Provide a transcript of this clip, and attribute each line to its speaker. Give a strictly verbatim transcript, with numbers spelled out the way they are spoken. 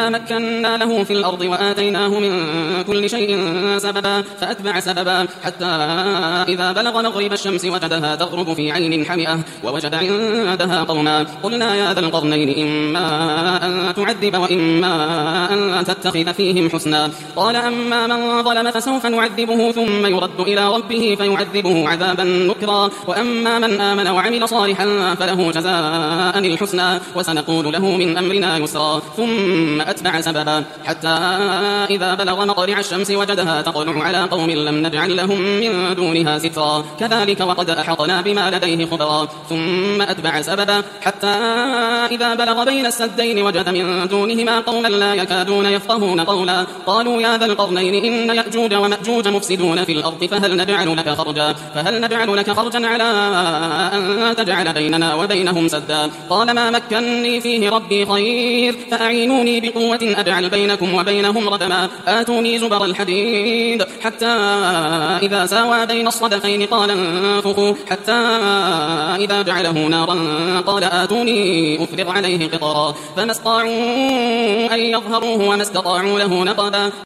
Speaker 1: إنا مكنا له في الأرض وآتيناه من كل شيء سببا فأتبع سببا حتى إذا بلغ مغرب الشمس وجدها تغرب في عين حمئة ووجد عندها قوما قلنا يا ذا القرنين إما أن تعذب وإما أن تتخذ فيهم حسنا قال أما من ظلم فسوف نعذبه ثم يرد إلى ربه فيعذبه عذابا نكرا وأما من آمن وعمل صالحا فله جزاء الحسنى وسنقول له من أمرنا يسرا ثم أتبع سببا حتى إذا بلغ مطلع الشمس وجدها تطلع على قوم لم نجعل لهم من دونها سترا كذلك وقد أحطنا بما لديه خبرا ثم أتبع سببا حتى إذا بلغ بين السدين وجد من دونهما قوما لا يكادون يفقهون قولا قالوا يا ذا القرنين إن يأجوج ومأجوج مفسدون في الأرض فهل نجعل لك خرجا فهل نجعل لك خرجا على أن تجعل بيننا وبينهم سدا قال ما مكنني فيه ربي خير فأعينوني بقوة أجعل بينكم وبينهم ردما آتوني زبر الحديد حتى إذا ساوى بين الصدفين قال انفخوا حتى إذا جعله نارا قال آتوني أفرغ عليه قطرا فما استطاعوا أن يظهروه وما استطاعوا له نقبا